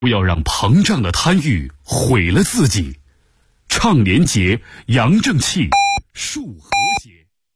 不要让膨胀的贪欲毁了自己。倡廉洁，扬正气，树和谐。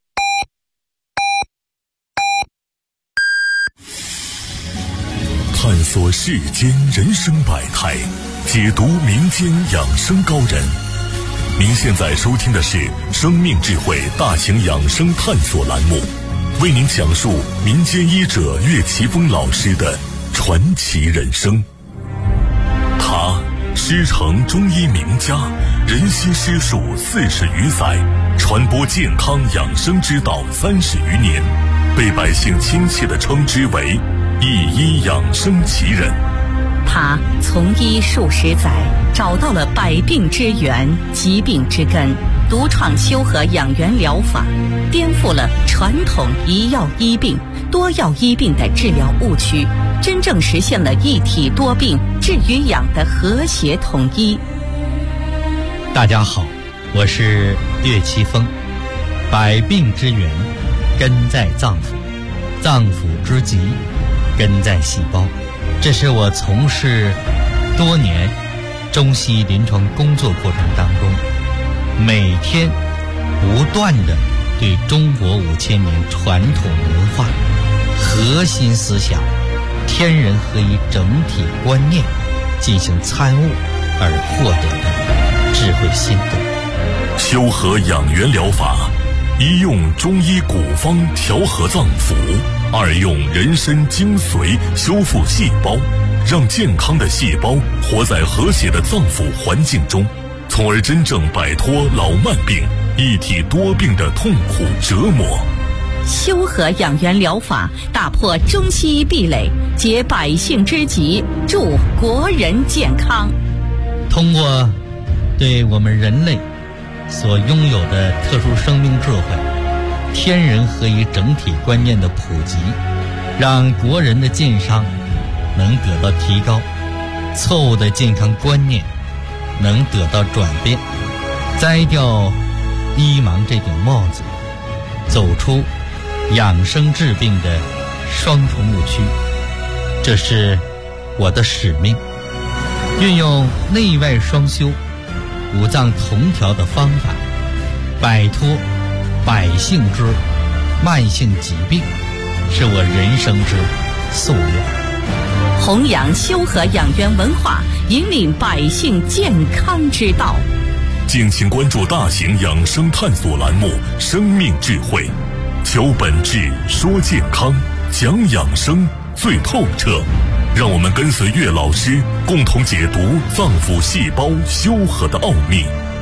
探索世间人生百态，解读民间养生高人。您现在收听的是生命智慧大型养生探索栏目，为您讲述民间医者岳奇峰老师的传奇人生。他师承中医名家，人心师术40余载，传播健康养生之道30余年，被百姓亲切地称之为一医养生奇人。 他从医数十载，找到了百病之源、疾病之根，独创修和养元疗法，颠覆了传统一药医病、多药医病的治疗误区，真正实现了一体多病、治与养的和谐统一。 大家好，我是岳奇峰。百病之源根在脏腑，脏腑之疾根在细胞。这是我从事多年中西医临床工作过程当中，每天不断地对中国5000年传统文化核心思想天人合一整体观念进行参悟而获得的智慧心得。 修和养元疗法，一用中医古方调和脏腑，二用人参精髓修复细胞，让健康的细胞活在和谐的脏腑环境中，从而真正摆脱老慢病、一体多病的痛苦折磨。 修和养元疗法打破中西医壁垒，解百姓之急，助国人健康。 通过对我们人类所拥有的特殊生命智慧、天人合一整体观念的普及，让国人的健康能得到提高，错误的健康观念能得到转变，摘掉医盲这顶帽子，走出养生治病的双重误区。这是我的使命，运用内外双修、五脏同调的方法，摆脱百姓之慢性疾病，是我人生之夙愿。 弘扬修和养元文化，引领百姓健康之道。 敬请关注大型养生探索栏目《生命智慧》，求本质，说健康，讲养生最透彻。让我们跟随岳老师，共同解读脏腑细胞修和的奥秘。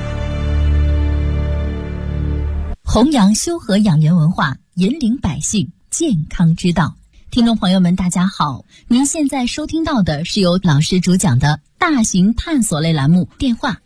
弘扬修和养元文化，引领百姓健康之道。听众朋友们大家好，您现在收听到的是由老师主讲的大型探索类栏目，电话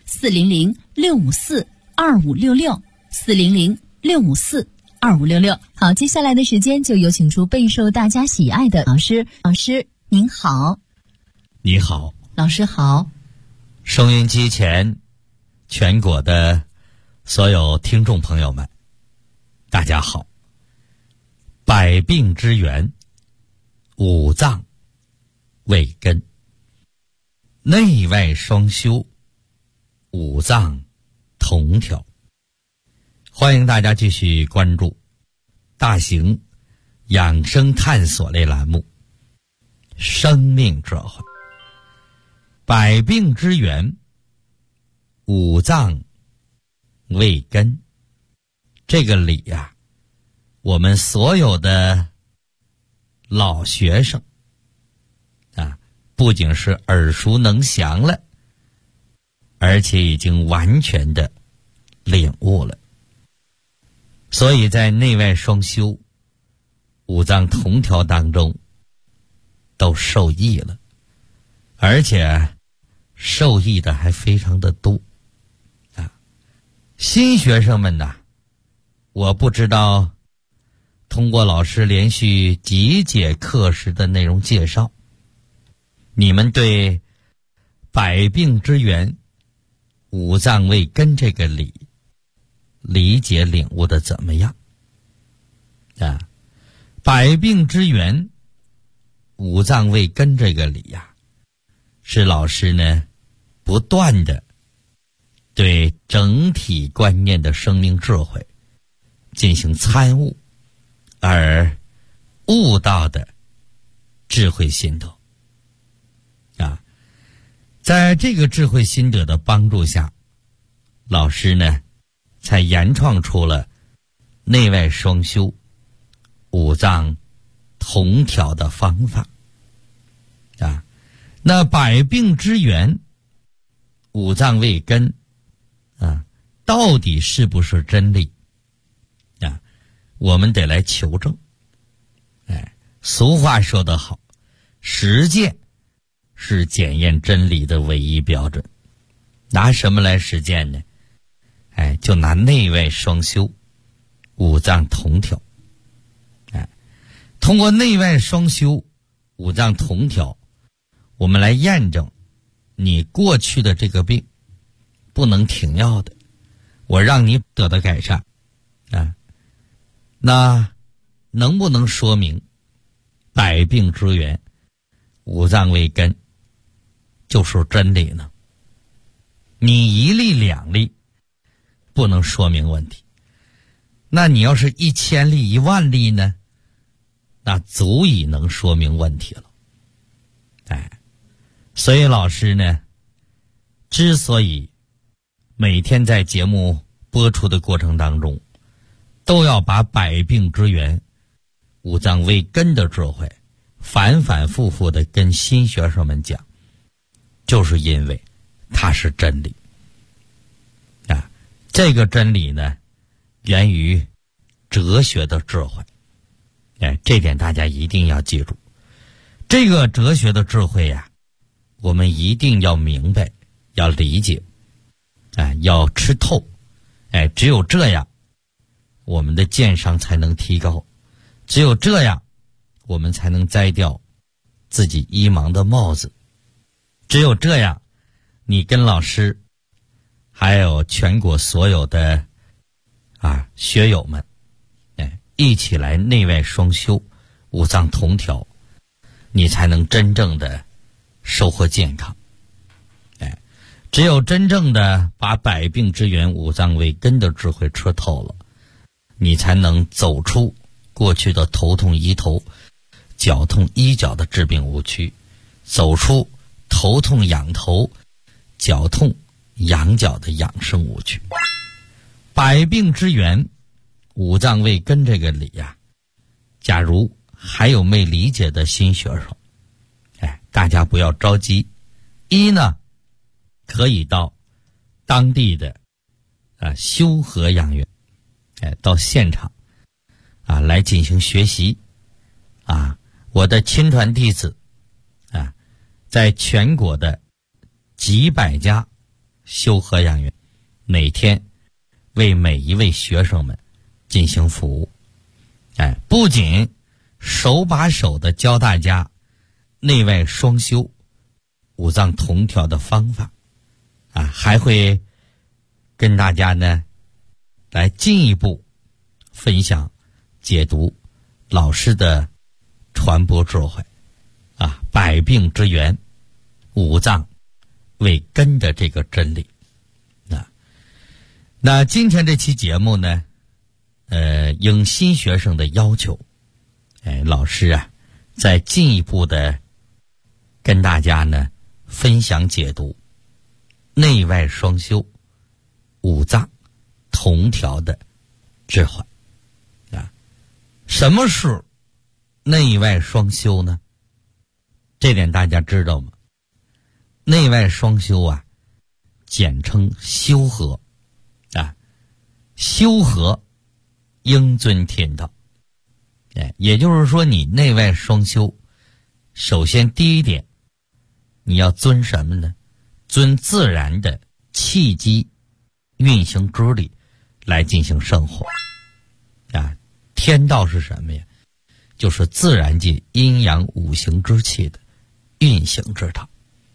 400-654-2566 400-654-2566。好，接下来的时间就有请出备受大家喜爱的老师。老师您好。 你好。 老师好。 收音机前全国的所有听众朋友们大家好。百病之源，五脏为根，内外双修，五脏同调。欢迎大家继续关注大型养生探索类栏目生命智慧。百病之源，五脏为根，这个理呀，我们所有的老学生啊，不仅是耳熟能详了，而且已经完全的领悟了。所以在内外双修、五脏同调当中都受益了，而且受益的还非常的多啊！新学生们呐，我不知道通过老师连续几节课时的内容介绍，你们对百病之源、五脏为根这个理解领悟的怎么样啊？百病之源、五脏为根这个理呀， 是老师呢不断的对整体观念的生命智慧进行参悟而悟到的智慧心得啊。在这个智慧心得的帮助下，老师呢才研创出了内外双修、五脏同调的方法啊。那百病之源，五脏为根啊，到底是不是真理啊？我们得来求证。俗话说得好，实践是检验真理的唯一标准。拿什么来实践呢？就拿内外双修、五脏同调。通过内外双修、五脏同调，我们来验证你过去的这个病不能停药的，我让你得到改善啊。那能不能说明百病之源，五脏为根就是真理呢？你一例两例不能说明问题，那你要是1000例10000例呢，那足以能说明问题了。所以老师呢，之所以每天在节目播出的过程当中都要把百病之源、五脏为根的智慧反反复复的跟新学生们讲，就是因为它是真理啊。这个真理呢，源于哲学的智慧，这点大家一定要记住。这个哲学的智慧呀，我们一定要明白，要理解，要吃透，只有这样，我们的鉴赏才能提高，只有这样，我们才能摘掉自己医盲的帽子，只有这样，你跟老师还有全国所有的学友们，一起来内外双修、五脏同调，你才能真正的收获健康。只有真正的把百病之源、五脏为根的智慧吃透了，你才能走出过去的头痛医头、脚痛医脚的治病误区，走出头痛养头、脚痛养脚的养生误区。百病之源、五脏为根这个理呀，假如还有没理解的新学生，大家不要着急。一呢，可以到当地的修和养元，到现场来进行学习我的亲传弟子在全国的几百家修和养元，每天为每一位学生们进行服务。不仅手把手的教大家内外双修、五脏同调的方法还会跟大家呢来进一步分享解读老师的传播智慧百病之源、五脏为根的这个真理。那今天这期节目呢，应新学生的要求，老师再进一步的跟大家呢分享解读内外双修、五脏同调的智慧什么是内外双修呢？这点大家知道吗？内外双修简称修和修和应遵天道。也就是说，你内外双修，首先第一点，你要遵什么呢？遵自然的气机运行之理来进行生活天道是什么呀？就是自然界阴阳五行之气的运行之道。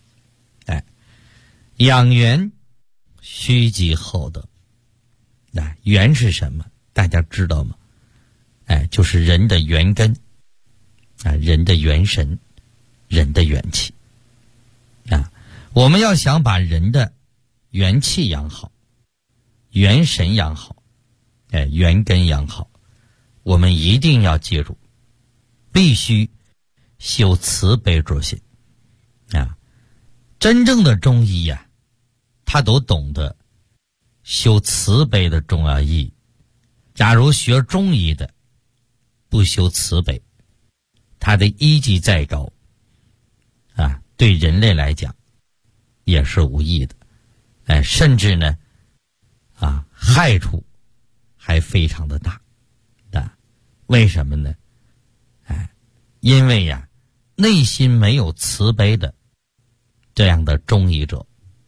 养元虚极厚德。元是什么？大家知道吗？就是人的元根人的元神，人的元气我们要想把人的元气养好，元神养好，元根养好，我们一定要记住，必须修慈悲之心啊！真正的中医呀，他都懂得修慈悲的重要意义。假如学中医的不修慈悲，他的医技再高啊，对人类来讲也是无益的，甚至呢害处还非常的大啊！为什么呢？因为呀，内心没有慈悲的这样的中医者，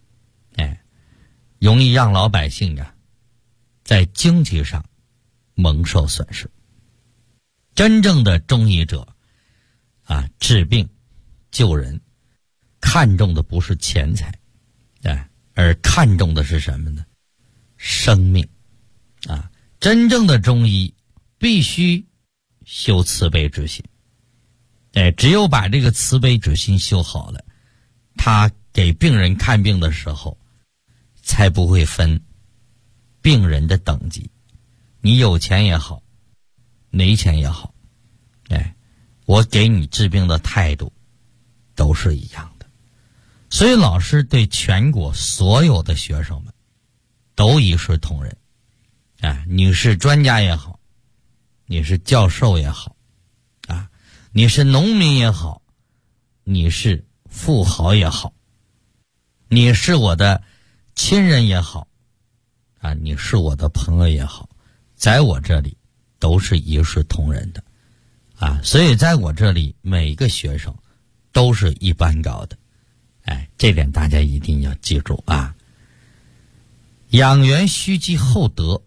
容易让老百姓呀在经济上蒙受损失。真正的中医者治病救人，看重的不是钱财，而看重的是什么呢？生命啊！真正的中医必须修慈悲之心，只有把这个慈悲之心修好了，他给病人看病的时候才不会分病人的等级，你有钱也好，没钱也好，我给你治病的态度都是一样的。所以老师对全国所有的学生们都一视同仁，你是专家也好，你是教授也好，你是农民也好，你是富豪也好，你是我的亲人也好，你是我的朋友也好，在我这里都是一视同仁的，所以在我这里每个学生都是一般高的，这点大家一定要记住啊！养元须积厚德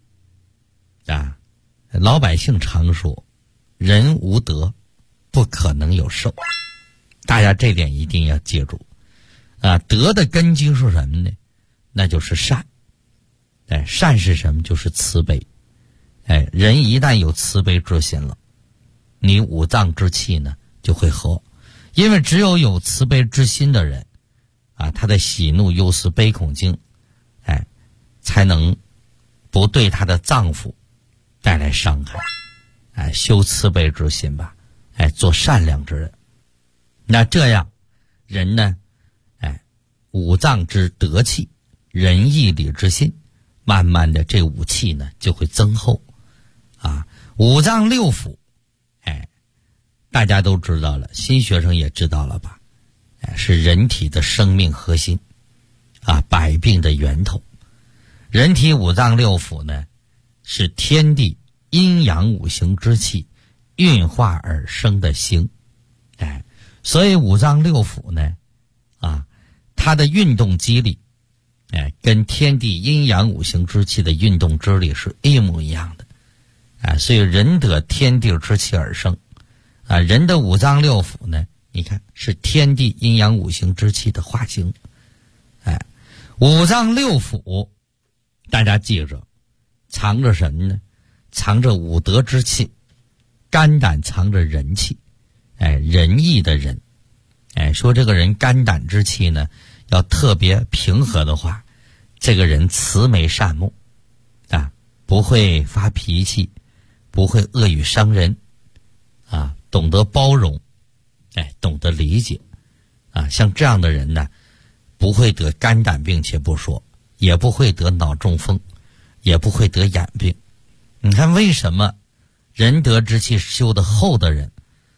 老百姓常说，人无德不可能有寿，大家这点一定要记住德的根基是什么呢？那就是善，善是什么？就是慈悲。人一旦有慈悲之心了，你五脏之气呢就会和，因为只有慈悲之心的人他的喜怒忧思悲恐惊才能不对他的脏腑带来伤害。修慈悲之心吧，做善良之人，那这样人呢五脏之德气，仁义礼智信，慢慢的这五气呢就会增厚五脏六腑大家都知道了，新学生也知道了吧，是人体的生命核心百病的源头。人体五脏六腑呢是天地阴阳五行之气运化而生的形，所以五脏六腑呢它的运动机力跟天地阴阳五行之气的运动之力是一模一样的所以人得天地之气而生人的五脏六腑呢，你看是天地阴阳五行之气的化形。五脏六腑大家记着藏着什么呢？藏着五德之气。肝胆藏着仁气，仁义的仁，说这个人肝胆之气呢要特别平和的话，这个人慈眉善目不会发脾气，不会恶语伤人懂得包容，懂得理解像这样的人呢不会得肝胆病且不说，也不会得脑中风，也不会得眼病。你看为什么仁德之气修得厚的人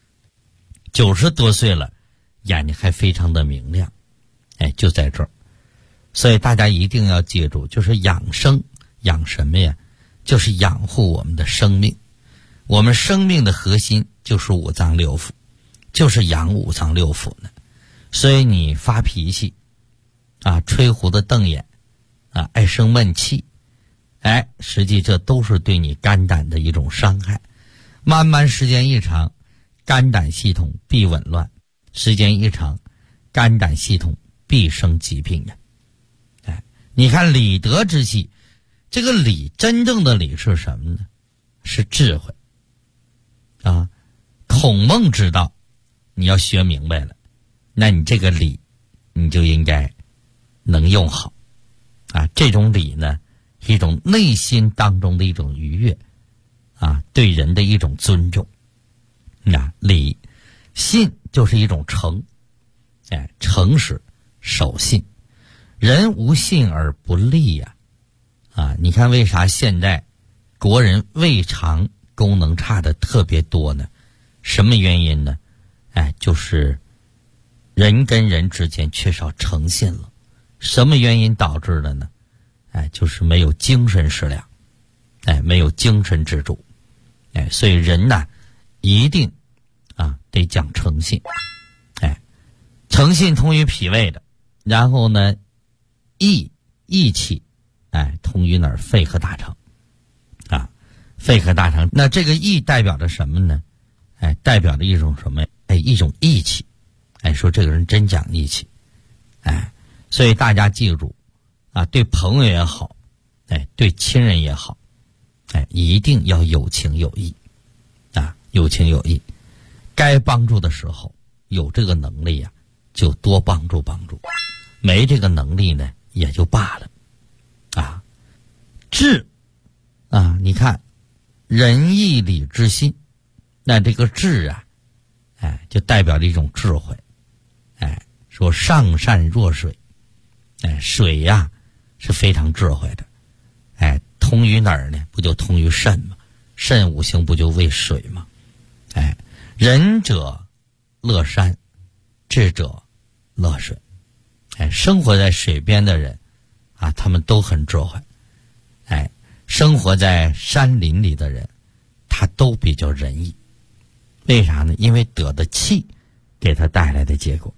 90多岁了眼睛还非常的明亮，就在这儿。所以大家一定要记住，就是养生养什么呀？就是养护我们的生命。我们生命的核心就是五脏六腑，就是养五脏六腑呢。所以你发脾气吹胡子瞪眼爱生闷气，实际这都是对你肝胆的一种伤害。慢慢时间一长，肝胆系统必紊乱，时间一长，肝胆系统必生疾病的。你看理德之气，这个理真正的理是什么呢？是智慧孔孟之道你要学明白了，那你这个理你就应该能用好啊。这种礼呢，是一种内心当中的一种愉悦啊，对人的一种尊重。礼信就是一种诚，诚实守信。人无信而不立呀。你看为啥现在国人胃肠功能差的特别多呢？什么原因呢？就是人跟人之间缺少诚信了。什么原因导致的呢？就是没有精神食粮，没有精神支柱。所以人呢，一定得讲诚信。诚信通于脾胃的，然后呢，义气，通于哪儿？肺和大肠。肺和大肠，那这个义代表着什么呢？代表着一种什么？一种义气。说这个人真讲义气。所以大家记住对朋友也好，对亲人也好，一定要有情有义。有情有义，该帮助的时候有这个能力就多帮助，没这个能力呢也就罢了。智你看仁义礼智信，那这个智就代表了一种智慧。说上善若水，水是非常智慧的。通于哪儿呢？不就通于肾吗？肾五行不就为水吗？仁者乐山，智者乐水。生活在水边的人他们都很智慧。生活在山林里的人，他都比较仁义。为啥呢？因为得的气给他带来的结果。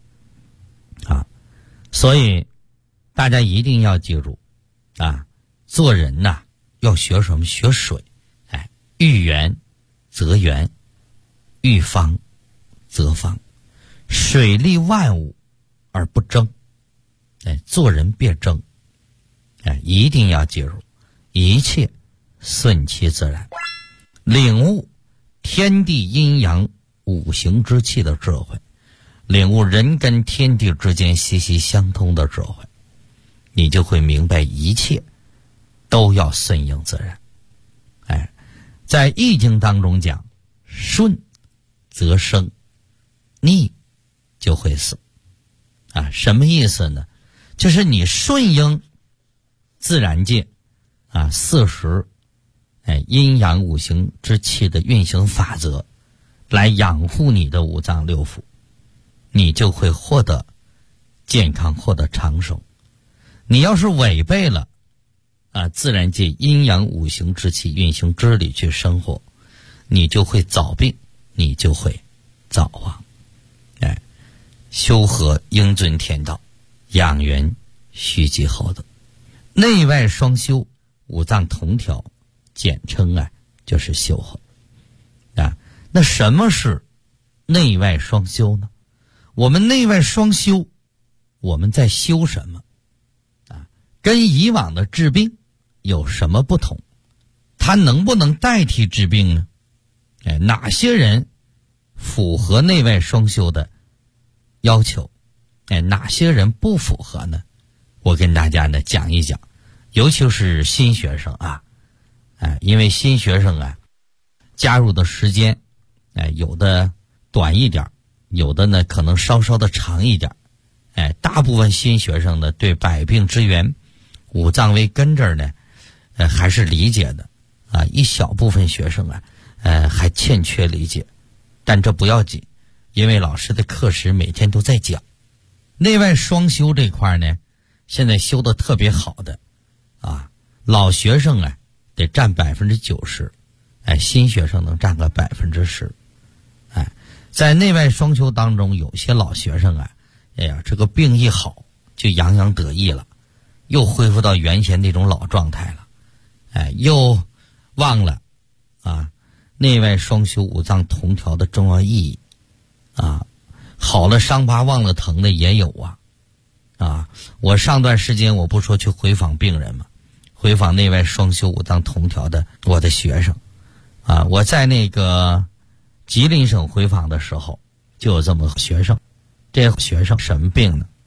所以大家一定要记住做人要学什么？学水。遇圆则圆，遇方则方，水利万物而不争。做人别争。一定要记住，一切顺其自然，领悟天地阴阳五行之气的智慧，领悟人跟天地之间息息相通的智慧，你就会明白一切都要顺应自然。在易经当中讲，顺则生，逆就会死。什么意思呢？就是你顺应自然界40阴阳五行之气的运行法则，来养护你的五脏六腑，你就会获得健康，获得长寿。你要是违背了自然界阴阳五行之气运行之理去生活，你就会早病，你就会早亡。修和应遵天道，养元须积厚德，内外双修，五脏同调，简称就是修和。那什么是内外双修呢？我们内外双修，我们在修什么跟以往的治病有什么不同？它能不能代替治病呢？哪些人符合内外双修的要求？哪些人不符合呢？我跟大家呢讲一讲，尤其是新学生因为新学生加入的时间有的短一点，有的呢可能稍稍的长一点。大部分新学生呢对百病之源五脏为根这儿呢还是理解的一小部分学生还欠缺理解。但这不要紧，因为老师的课时每天都在讲。内外双修这块呢，现在修的特别好的老学生得占90%，新学生能占个10%。在内外双修当中，有些老学生这个病一好就洋洋得意了，又恢复到原先那种老状态了。又忘了内外双修五脏同调的重要意义。好了伤疤忘了疼的也有我上段时间我不说去回访病人吗？回访内外双修五脏同调的我的学生我在那个吉林省回访的时候，就有这么学生。这学生什么病呢？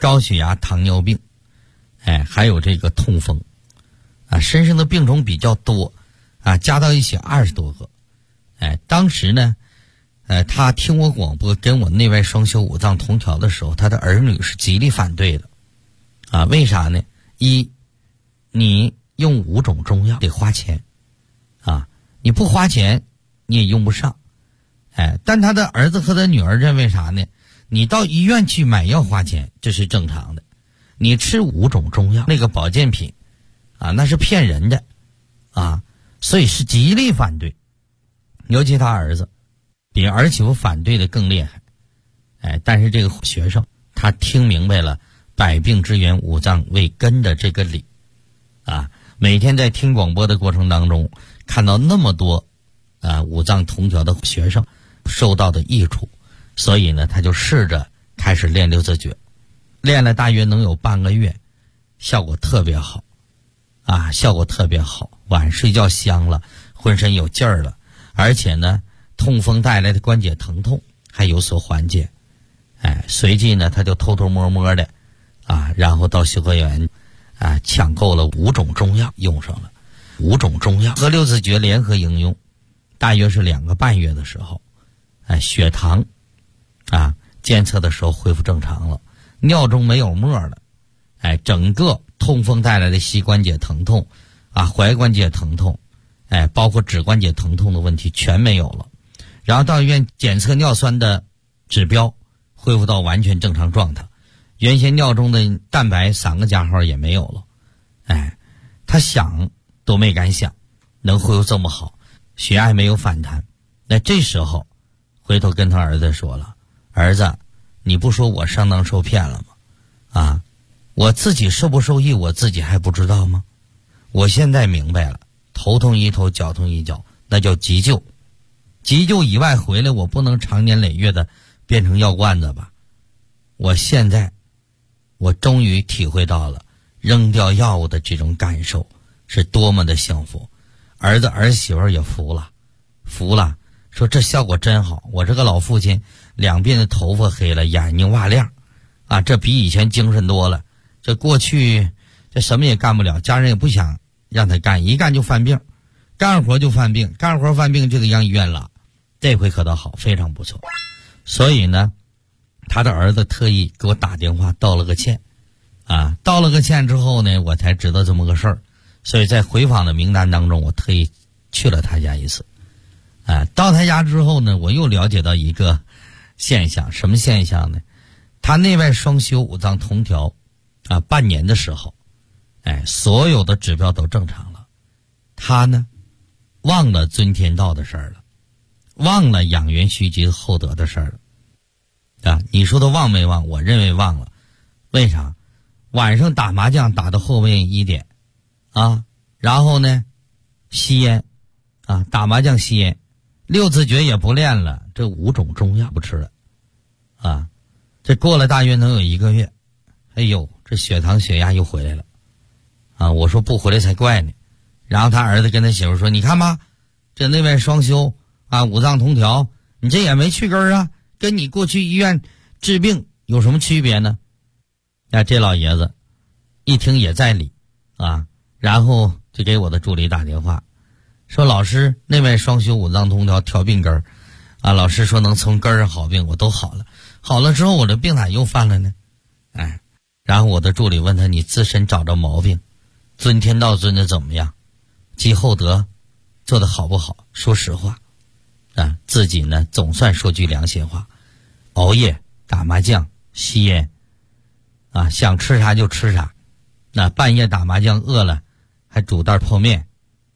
高血压、糖尿病，还有这个痛风，身上的病种比较多，加到一起20多个。当时呢，他听我广播跟我内外双修五脏同调的时候，他的儿女是极力反对的，为啥呢？一，你用5种中药得花钱，你不花钱你也用不上，但他的儿子和他女儿认为啥呢？你到医院去买药花钱，这是正常的。你吃5种中药那个保健品，那是骗人的，所以是极力反对。尤其他儿子比儿媳妇反对的更厉害，但是这个学生他听明白了百病之源五脏为根的这个理，每天在听广播的过程当中，看到那么多五脏同调的学生受到的益处，所以呢，他就试着开始练六字诀，练了大约能有半个月，效果特别好，效果特别好，晚睡觉香了，浑身有劲儿了，而且呢，痛风带来的关节疼痛还有所缓解，随即呢，他就偷偷摸摸的，然后到修和园，抢购了5种中药，用上了5种中药和六字诀联合应用，大约是2个半月的时候，血糖监测的时候恢复正常了，尿中没有沫了，整个痛风带来的膝关节疼痛，踝关节疼痛，包括指关节疼痛的问题全没有了。然后到医院检测尿酸的指标恢复到完全正常状态，原先尿中的蛋白3个加号也没有了，他想都没敢想能恢复这么好，血压没有反弹。那这时候回头跟他儿子说了，儿子，你不说我上当受骗了吗？我自己受不受益我自己还不知道吗？我现在明白了，头痛医头，脚痛医脚，那叫急救。急救以外回来，我不能长年累月的变成药罐子吧。现在我终于体会到了扔掉药物的这种感受是多么的幸福。儿子儿媳妇也服了，说这效果真好，我这个老父亲2鬓的头发黑了，眼睛瓦亮，这比以前精神多了。这过去这什么也干不了，家人也不想让他干，一干就犯病，干活就犯病，干活犯病就得让医院拉。这回可倒好，非常不错。所以呢，他的儿子特意给我打电话道了个歉，道了个歉之后呢，我才知道这么个事儿。所以在回访的名单当中，我特意去了他家一次。到他家之后呢，我又了解到一个现象，什么现象呢？他内外双修五脏同调，半年的时候，所有的指标都正常了。他呢，忘了尊天道的事儿了，忘了养元蓄积厚德的事儿了。你说他忘没忘？我认为忘了。为啥？晚上打麻将打到后面1点，然后呢，吸烟，打麻将吸烟，六字诀也不练了，这5种中药不吃了，这过了大约能有1个月，这血糖血压又回来了，我说不回来才怪呢。然后他儿子跟他媳妇说，你看吧，这内外双修五脏同调，你这也没去根儿跟你过去医院治病有什么区别呢？这老爷子一听也在理然后就给我的助理打电话说，老师，内外双修五脏同调调病根儿老师说能从根儿上好病，我都好了，好了之后我这病咋又犯了呢？然后我的助理问他，你自身找着毛病，尊天道尊的怎么样，积厚德做得好不好？说实话自己呢总算说句良心话，熬夜打麻将吸烟想吃啥就吃啥，半夜打麻将饿了还煮袋泡面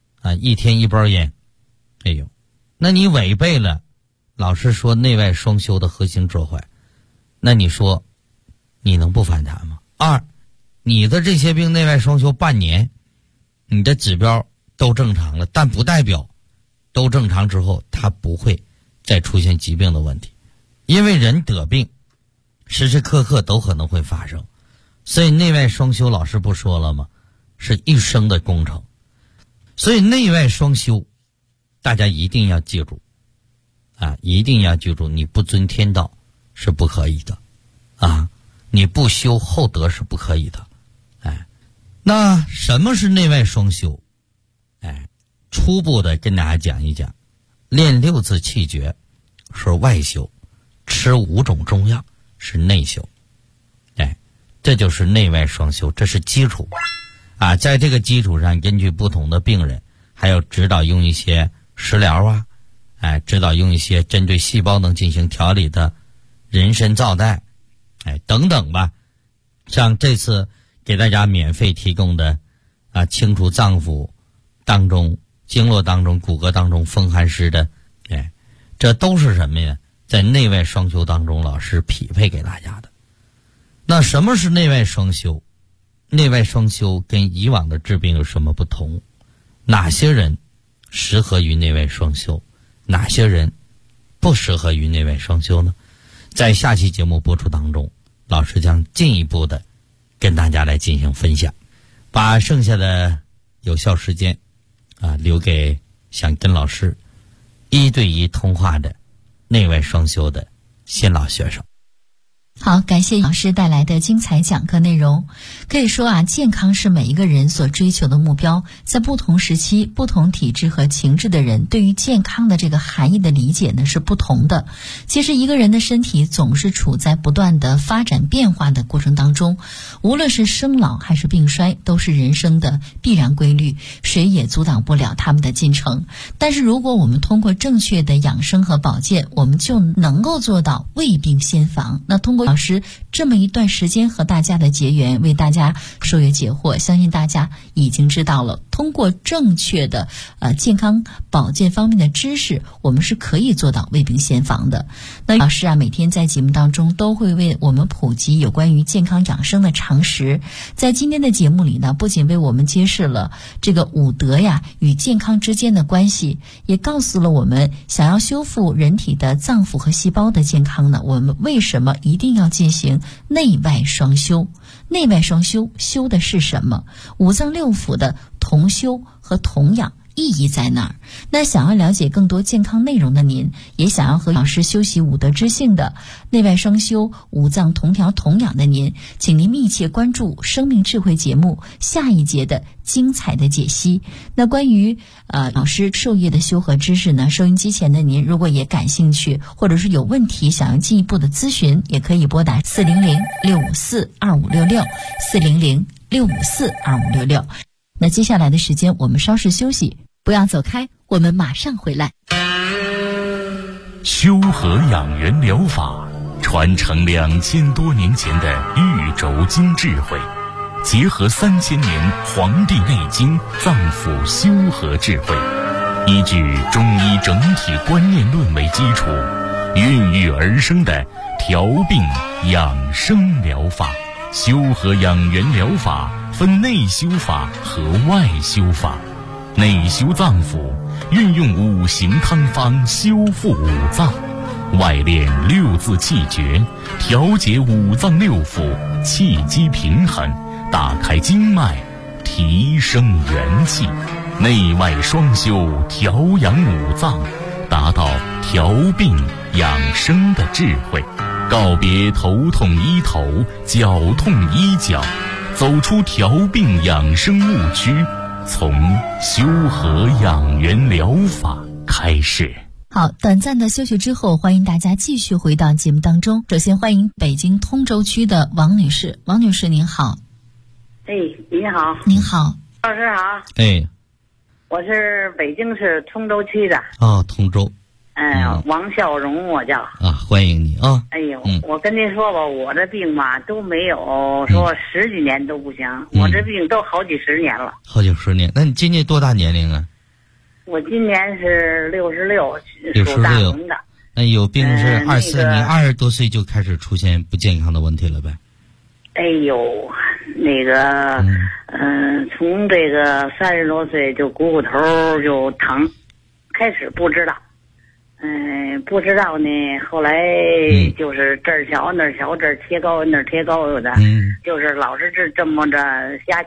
1天1包烟，那你违背了老师说内外双修的核心智慧，那你说你能不反弹吗？2，你的这些病内外双修半年，你的指标都正常了，但不代表都正常之后它不会再出现疾病的问题，因为人得病时时刻刻都可能会发生，所以内外双修老师不说了吗？是一生的工程。所以内外双修大家一定要记住一定要记住，你不尊天道是不可以的你不修厚德是不可以的。那什么是内外双修？初步的跟大家讲一讲，练6字气诀是外修，吃5种中药是内修。这就是内外双修，这是基础在这个基础上，根据不同的病人，还有指导用一些食疗指导用一些针对细胞能进行调理的人参皂苷等等吧。像这次给大家免费提供的清除脏腑当中、经络当中、骨骼当中风寒湿的这都是什么呀？在内外双修当中老师匹配给大家的。那什么是内外双修？内外双修跟以往的治病有什么不同？哪些人适合于内外双修？哪些人不适合于内外双修呢？在下期节目播出当中，老师将进一步的跟大家来进行分享，把剩下的有效时间留给想跟老师1对1通话的内外双修的新老学生。 好，感谢老师带来的精彩讲课内容。可以说健康是每一个人所追求的目标，在不同时期、不同体质和情志的人对于健康的这个含义的理解呢是不同的。其实一个人的身体总是处在不断的发展变化的过程当中，无论是生老还是病衰，都是人生的必然规律，谁也阻挡不了他们的进程。但是如果我们通过正确的养生和保健，我们就能够做到未病先防。那通过老师这么一段时间和大家的结缘，为大家说约解惑，相信大家已经知道了，通过正确的健康保健方面的知识，我们是可以做到未病先防的。那老师每天在节目当中都会为我们普及有关于健康养生的常识。在今天的节目里呢，不仅为我们揭示了这个5德与健康之间的关系，也告诉了我们想要修复人体的脏腑和细胞的健康呢，我们为什么一定要进行内外双修。内外双修修的是什么？五脏六腑的同修和同养意义在哪儿？那想要了解更多健康内容的您，也想要和老师修习5德之性的内外双修、五脏同调同养的您，请您密切关注生命智慧节目下一节的精彩的解析。那关于老师授业的修和知识呢，收音机前的您如果也感兴趣，或者是有问题想要进一步的咨询，也可以拨打400-654-2566 400-654-2566。那接下来的时间我们稍事休息，不要走开，我们马上回来。 修和养元疗法传承2000多年前的玉轴经智慧，结合3000年《黄帝内经》脏腑修和智慧，依据中医整体观念论为基础，孕育而生的调病养生疗法。修和养元疗法分内修法和外修法。内修脏腑，运用5行汤方修复5脏；外练6字气诀，调节5脏6腑，气机平衡，打开经脉，提升元气。内外双修，调养5脏，达到调病养生的智慧。告别头痛医头，脚痛医脚，走出调病养生误区，从修和养元疗法开始。 好，短暂的休息之后，欢迎大家继续回到节目当中。首先欢迎北京通州区的王女士。王女士您好。 你好。 您好。 老师好。我是北京市通州区的。 通州。 王孝荣我叫。 欢迎你啊。 我跟您说吧，我这病吧都没有说10几年都不行，我这病都好几十年了。 好几十年？那你今年多大年龄啊？ 我今年是66，属大龙的。 那有病是24年，20多岁就开始出现不健康的问题了呗？ 从这个30多岁就骨头就疼，开始不知道。不知道呢，后来就是这儿瞧那儿瞧，这儿贴膏那儿贴膏有的，就是老是这么着瞎瞧，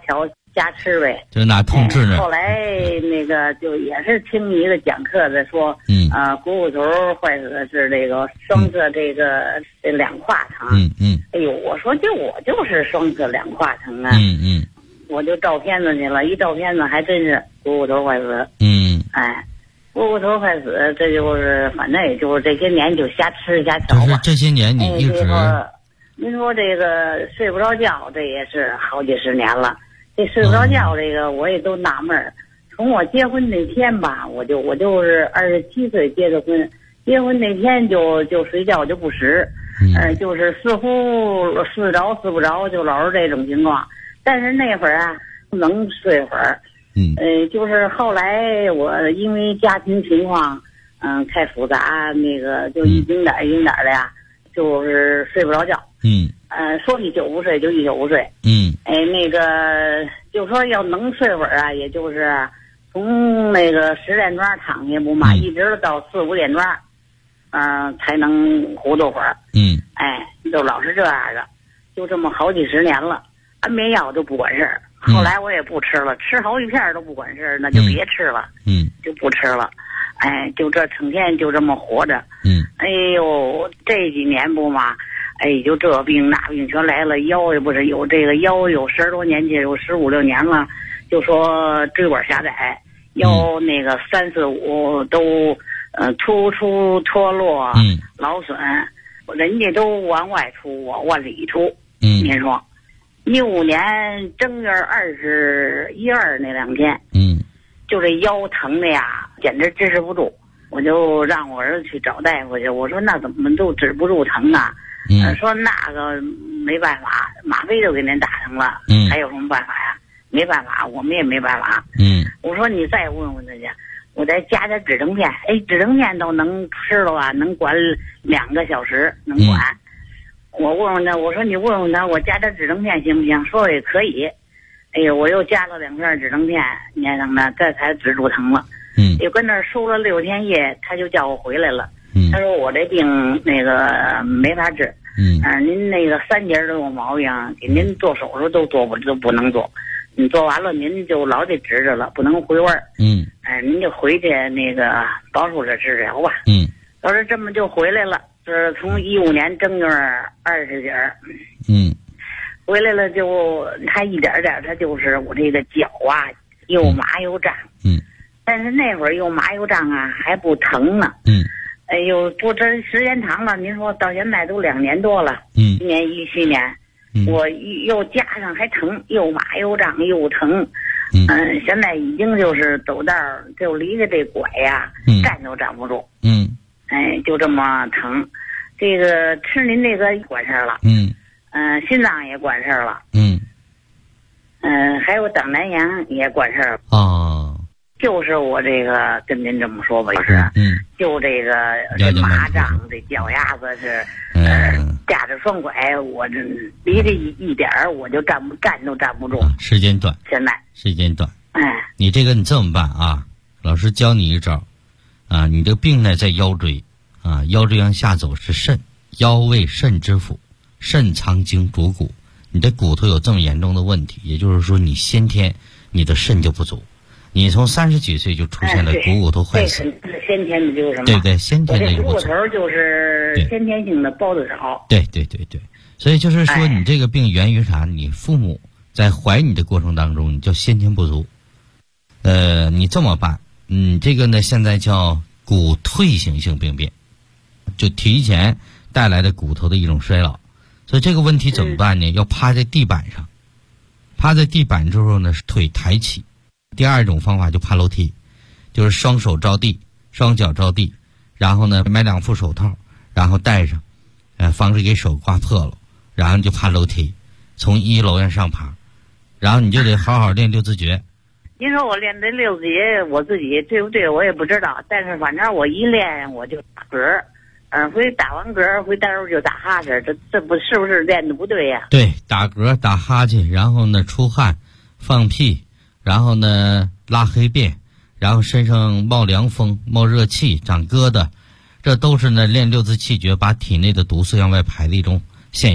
瞎吃呗， 就拿痛治呢。 后来那个就也是听一个讲课的说，股骨头坏死是这个双侧这个两胯疼。哎呦，我说我就是双侧两胯疼啊。我就照片子去了，一照片子还真是股骨头坏死。股骨头坏死，这就是反正也就是这些年就瞎吃瞎瞧吧。 就是这些年你一直， 您说这个睡不着觉，这也是好几十年了。这睡不着觉，这个我也都纳闷儿。从我结婚那天吧，我就是27岁结的婚，结婚那天就睡觉就不使，就是似乎睡着睡不着，就老是这种情况。但是那会儿啊，能睡会儿。就是后来我因为家庭情况，太复杂，那个就一丁点的呀，就是睡不着觉。说一宿不睡就一宿不睡。那个就说要能睡会儿啊，也就是从那个10点钟躺下不嘛，一直到4、5点钟，才能糊涂会儿。就老是这样的，就这么好几十年了。安眠药就不管事儿，后来我也不吃了，吃好几片都不管事儿，那就别吃了。就不吃了。就这成天就这么活着。哎呦，这几年不嘛。就这病那病全来了，腰也不是有这个腰有10多年去，有15、16年了，就说椎管狭窄，腰那个3、4、5都突出脱落，劳损，人家都往外出，我往里出。您说，15年正月21、22那2天，就这腰疼的呀，简直支持不住，我就让我儿子去找大夫去，我说那怎么都止不住疼啊？说那个没办法，吗啡就给您打上了，还有什么办法呀？没办法，我们也没办法。我说你再问问他去，我再加点止疼片。止疼片都能吃了吧？能管2个小时，能管。我问问他，我说你问问他，我加点止疼片行不行？说也可以。我又加了2片止疼片，粘上的，这才止住疼了。又跟那儿输了6天液，他就叫我回来了。他说我这病那个没法治。您那个3节都有毛病，给您做手术都不能做，你做完了您就老得治着了，不能回味儿。您就回去那个保守着治疗吧。要是这么就回来了，是从15年正月20节。回来了就他一点点，他就是我这个脚啊又麻又胀。但是那会儿又麻又胀啊，还不疼呢。哎呦，不，这时间长了，您说到现在都2年多了。今年17年，我又加上还疼，又麻又胀又疼。现在已经就是走道就离着这拐呀，站都站不住。就这么疼。这个吃您这个管事儿了。心脏也管事儿了。还有胆囊炎也管事儿。就是我这个跟您这么说吧，就是就这个麻胀，这脚丫子是架着双拐，我这离着一点儿我就站都站不住。 时间短， 现在时间短。你这个你这么办啊？老师教你一招啊，你这病呢在腰椎啊，腰椎往下走是肾，腰为肾之府，肾藏精主骨。你的骨头有这么严重的问题，也就是说你先天你的肾就不足。你从30几岁就出现了股骨头坏死， 这是先天的，就是什么？ 对对，先天的股骨头就是先天性的包的少。 对，所以就是说你这个病源于啥？你父母在怀你的过程当中，你叫先天不足。你这么办，这个呢现在叫骨退行性病变，就提前带来的骨头的一种衰老。所以这个问题怎么办呢？要趴在地板上，趴在地板之后呢，腿抬起。第2种方法就爬楼梯，就是双手着地，双脚着地，然后呢买2副手套，然后戴上，防止给手刮破了，然后就爬楼梯，从1楼上爬，然后你就得好好练6字诀。 您说我练这6字诀，我自己对不对我也不知道，但是反正我一练我就打嗝，回打完嗝回待会儿就打哈欠，这不是不是练的不对呀？ 对，打嗝打哈欠，然后呢出汗放屁，然后呢拉黑便，然后身上冒凉风冒热气长疙瘩，这都是呢练6字气诀把体内的毒素向外排的一种现象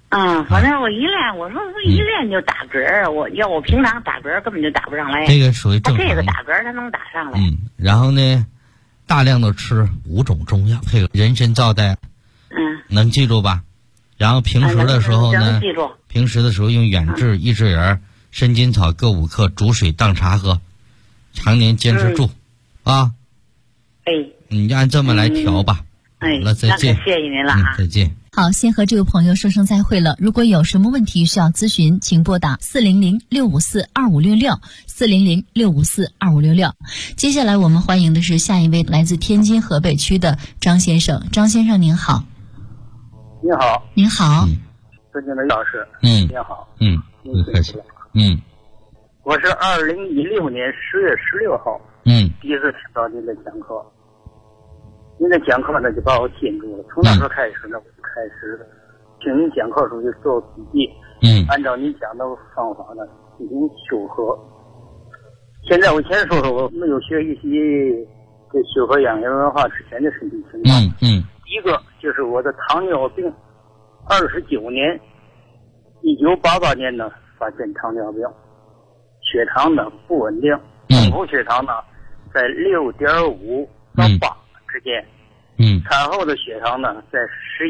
反正我一练，我说一练就打嗝，我平常打嗝根本就打不上来。 这个属于正常。 这个打嗝它能打上来。 然后呢，大量的吃5种中药，配合人参皂苷。能记住吧？然后平时的时候呢，平时的时候用远志、益智仁、参金草各5克，煮水当茶喝，常年坚持住，啊。你按这么来调吧。好了，再见。 谢谢您了啊。 再见。 好，先和这位朋友说声再会了。如果有什么问题需要咨询，请拨打400-654-2566，400-654-2566。接下来我们欢迎的是下一位来自天津河北区的张先生。张先生您好。 您好。 您好。 尊敬的老师。您好。 不客气。 我是2016年10月16号。第一次听到您的讲课。您的讲课呢就把我吸引住了，从那时候开始呢，我就开始听您讲课的时候就做笔记，按照您讲的方法呢进行修和。现在我先说说我没有学习这修和养颜文化之前的身体情况。第一个就是我的糖尿病，29年，1988年呢发现糖尿病，血糖呢不稳定，空腹血糖呢在6.5到8之间，产后的血糖呢在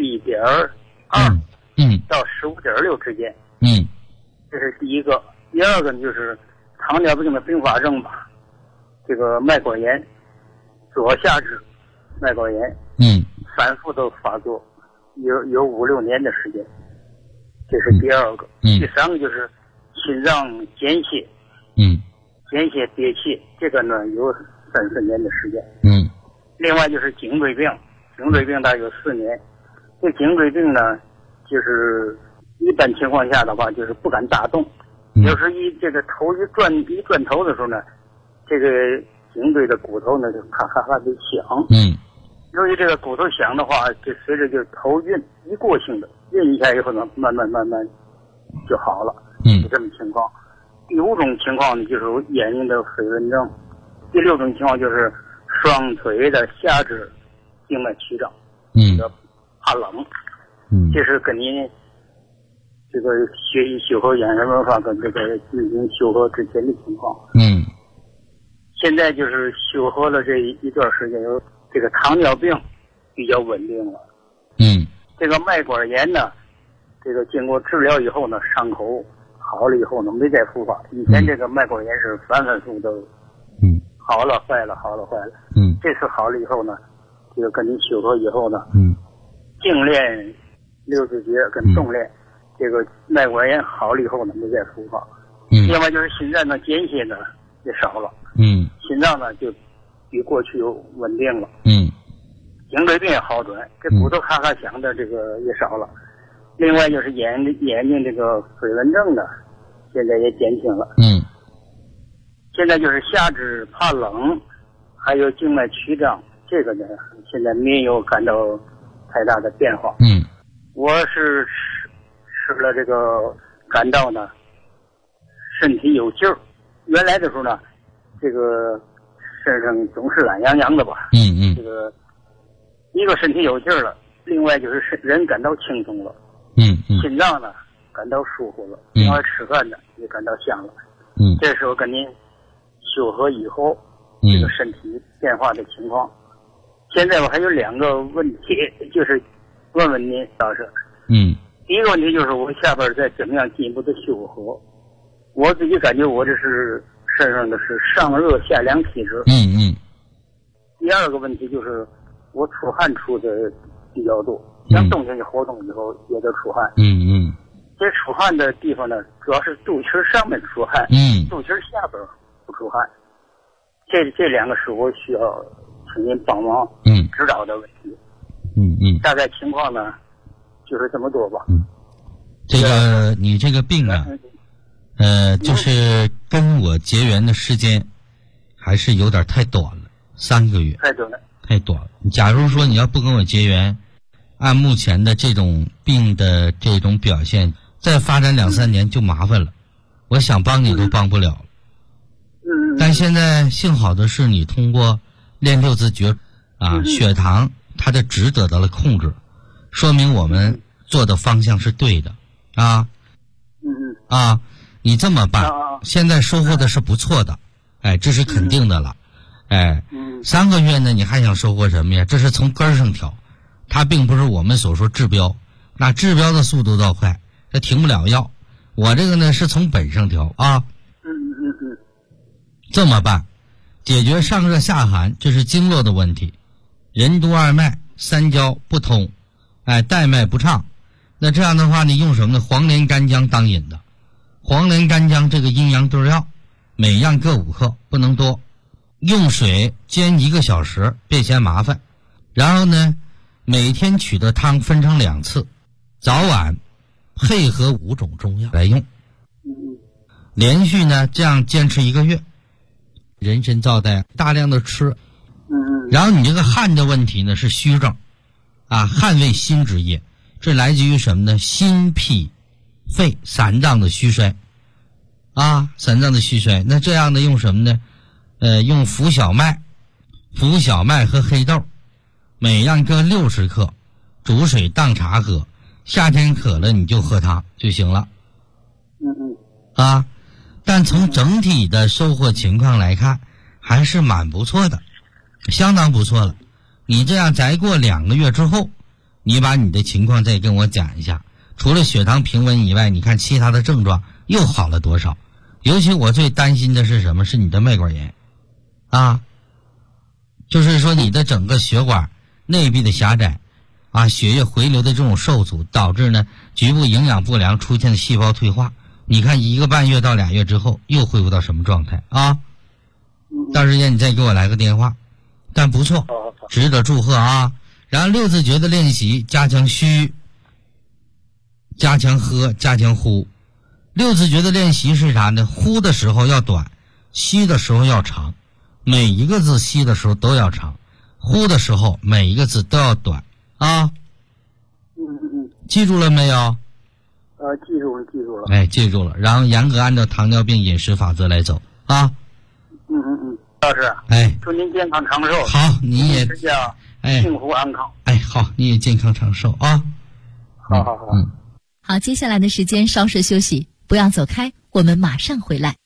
11.2到15.6之间，这是第一个。第二个呢就是糖尿病的并发症吧，这个脉管炎，左下肢脉管炎，反复的发作，有5-6年的时间，这是第二个。第三个就是心脏间歇，间歇憋气，这个呢有3-4年的时间。另外就是颈椎病，颈椎病大约有4年。这颈椎病呢，就是一般情况下的话，就是不敢大动。有时这个头一转头的时候呢，这个颈椎的骨头呢就咔咔咔的响。由于这个骨头响的话，就随着就头晕，一过性的晕一下以后呢，慢慢就好了。就这么情况。第5种情况呢，就是眼睛的飞蚊症。第6种情况就是双腿的下肢静脉曲张，怕冷。这是跟您这个学习修和养颜文化跟这个进行修和之前的情况。现在就是修和了这一段时间，有这个糖尿病比较稳定了。这个脉管炎呢，这个经过治疗以后呢，伤口好了以后呢，没再复发。以前这个脉管炎是反复的，好了坏了，好了坏了。这次好了以后呢，这个跟你修和以后呢，静练60节跟动练，这个脉管炎好了以后呢，没再复发。另外就是心脏的间歇呢也少了。心脏呢就比过去稳定了。颈椎病也好转，这骨头咔咔响的这个也少了。另外就是眼睛这个飞蚊症呢，现在也减轻了。现在就是下肢怕冷，还有静脉曲张，这个呢现在没有感到太大的变化。我是吃了这个感到呢身体有劲儿。原来的时候呢，这个身上总是懒洋洋的吧。这个一个身体有劲儿了，另外就是人感到轻松了。心脏呢感到舒服了，另外吃饭呢也感到香了。这时候跟您修和以后这个身体变化的情况。现在我还有2个问题，就是问问您老师。第一个问题就是我下边再怎么样进一步的修和。我自己感觉我这是身上的是上热下凉体质。第二个问题就是我出汗出的比较多，像冬天去活动以后也得出汗。这出汗的地方呢，主要是肚脐上面出汗，肚脐下边不出汗。这2个是我需要请您帮忙指导的问题。大概情况呢就是这么多吧。 这个你这个病啊，就是跟我结缘的时间还是有点太短了，3个月。太短了。假如说你要不跟我结缘，按目前的这种病的这种表现，再发展2-3年就麻烦了，我想帮你都帮不了了。但现在幸好的是你通过练6字诀血糖它的值得到了控制，说明我们做的方向是对的。 啊。你这么办，现在收获的是不错的，哎，这是肯定的了，哎，3个月呢，你还想收获什么呀？这是从根上调，它并不是我们所说治标，那治标的速度倒快，它停不了药。我这个呢是从本上调啊。这么办，解决上热下寒，这是经络的问题，任督二脉、三焦不通，哎，带脉不畅。那这样的话，你用什么呢？黄连、干姜当饮的。黄连、干姜这个阴阳对药，每样各5克，不能多。用水煎1个小时，别嫌麻烦。然后呢，每天取的汤分成2次，早晚配合5种中药来用。连续呢这样坚持1个月，人参皂苷大量的吃。然后你这个汗的问题呢是虚症啊，汗为心之液，这来自于什么呢？心脾肺3脏的虚衰啊，3脏的虚衰。那这样的用什么呢？用浮小麦和黑豆，每样各60克，煮水当茶喝。夏天渴了你就喝它就行了。啊，但从整体的收获情况来看，还是蛮不错的，相当不错了。你这样再过2个月之后，你把你的情况再跟我讲一下。除了血糖平稳以外，你看其他的症状又好了多少？尤其我最担心的是什么？是你的脉管炎啊，就是说你的整个血管内壁的狭窄啊，血液回流的这种受阻，导致呢局部营养不良，出现细胞退化。你看1个半月到2月之后又恢复到什么状态啊？到时间你再给我来个电话。但不错，值得祝贺啊。然后6字诀的练习，加强虚，加强喝，加强呼。6字诀的练习是啥呢？呼的时候要短，吸的时候要长，每一个字吸的时候都要长，呼的时候每一个字都要短啊。记住了没有？ 记住了。 哎，记住了。然后严格按照糖尿病饮食法则来走啊。 老师， 哎， 祝您健康长寿。 好，你也幸福安康。 哎，好，你也健康长寿啊。 好。 好，接下来的时间稍事休息，不要走开，我们马上回来。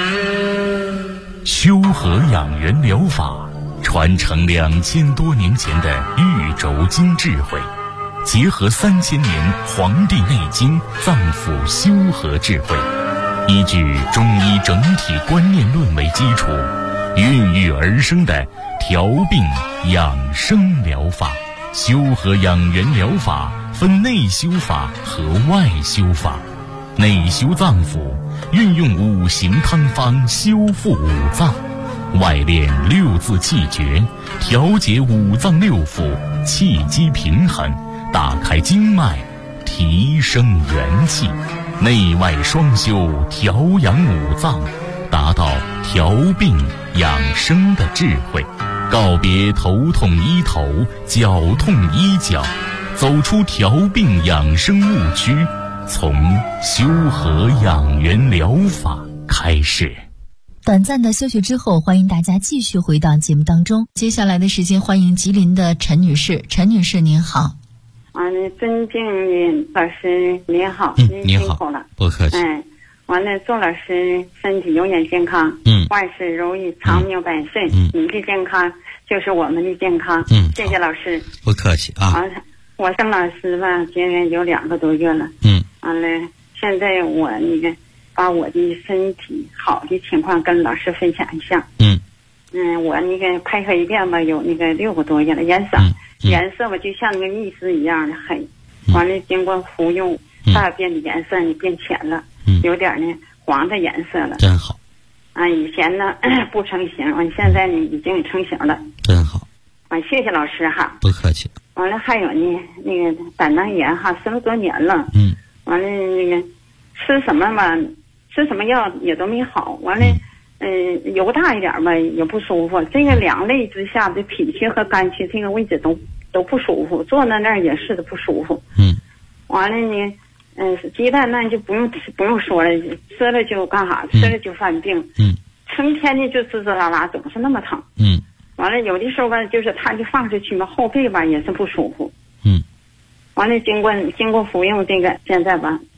修和养元疗法传承2000多年前的玉轴经智慧，结合3000年《黄帝内经》脏腑修和智慧，依据中医整体观念论为基础，孕育而生的调病养生疗法。修和养元疗法分内修法和外修法。内修脏腑，运用5行汤方修复5脏；外练6字气诀，调节5脏6腑，气机平衡，打开经脉，提升元气。内外双修，调养5脏，达到调病养生的智慧。告别头痛医头，脚痛医脚，走出调病养生误区，从修和养元疗法开始。 短暂的休息之后，欢迎大家继续回到节目当中。接下来的时间，欢迎吉林的陈女士。陈女士您好。 尊敬的老师您好。 你好，不客气。 完了，祝老师身体永远健康，万事如意，长命百岁。你的健康就是我们的健康。谢谢老师。 不客气啊。 我跟老师吧结缘有2个多月了。完了，现在我把我的身体好的情况跟老师分享一下。我配合一遍吧，有6个多月了，颜色吧就像蜜丝一样的黑。完了，经过服用，大便的颜色变浅了。有点黄的颜色了， 真好。 以前呢不成型，完现在呢已经成型了， 真好。 谢谢老师哈。 不客气。 完了还有胆囊炎哈，10多年了。完了吃什么吧，吃什么药也都没好。完了油大一点吧也不舒服。这个2类之下的脾气和肝气这个位置都不舒服，坐在那儿也是的不舒服。完了鸡蛋那就不用说了，吃了就干啥，吃了就犯病。成天就滋滋啦啦，总是那么疼。完了有的时候吧，就是他就放出去吧，后背吧也是不舒服。完了经过服用这个，现在吧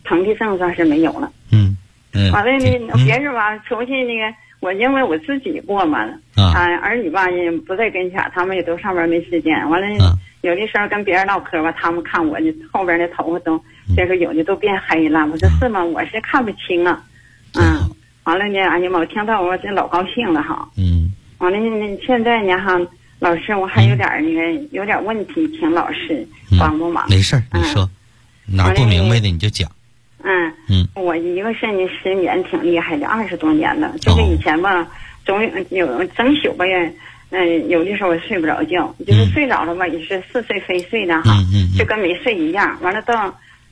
疼的症状是没有了。完了呢，别人吧出去那个，我因为我自己过嘛，儿女吧也不在跟前，他们也都上班没时间。完了，有的时候跟别人唠嗑吧，他们看我的后边的头发都，这个有的都变黑了。我说是吗？我是看不清啊。完了呢，哎呀妈，我听到我这老高兴了哈。完了呢，现在呢哈，老师我还有点那个有点问题，请老师帮帮忙。 没事，你说，哪不明白的你就讲。 我一个是呢失眠挺厉害的，20多年了。就是以前吧，总有整宿吧也，有的时候我睡不着觉，就是睡着了吧也是似睡非睡的哈，就跟没睡一样。完了到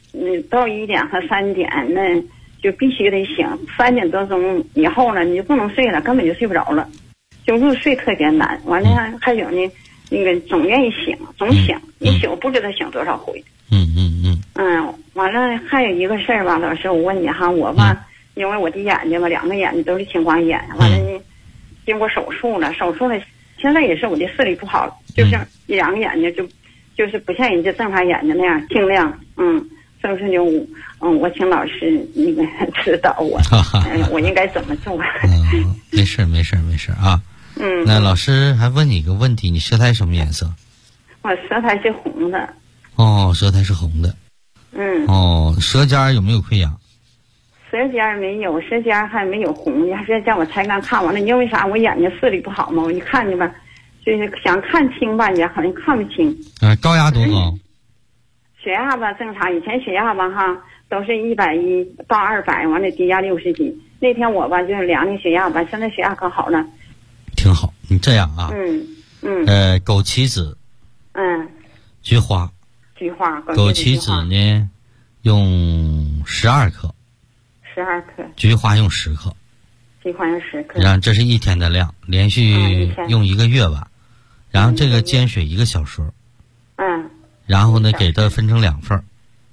1点和3点那就必须得醒，3点多钟以后呢你就不能睡了，根本就睡不着了，就入睡特别难。完了还有呢那个总愿意醒，总醒，一宿不知道醒多少回。完了还有一个事儿吧，老师，我问你哈，我吧，因为我的眼睛吧，2个眼睛都是青光眼，完了呢，经过手术了，现在也是我的视力不好，就是2个眼睛就是不像人家正常眼睛那样清亮，所以说呢，我请老师那个指导我，我应该怎么做？ 没事啊。那老师还问你一个问题，你舌苔什么颜色？ 我舌苔是红的。 舌苔是红的。舌尖有没有溃疡？ 舌尖没有，舌尖还没有红。你还是叫我才刚看完了，因为啥？我眼睛视力不好嘛，我一看见吧，就是想看清吧，也好像看不清。 高压多高？ 血压吧正常，以前血压吧哈都是110到200，完了低压60几。那天我吧就是量那血压吧，现在血压可好了。 挺好，你这样啊。枸杞子。菊花。枸杞子呢，用12克。 12克。 菊花用10克。 菊花用10克。 然后这是1天的量，连续用1个月吧。然后这个煎水1个小时。然后呢，给它分成2份。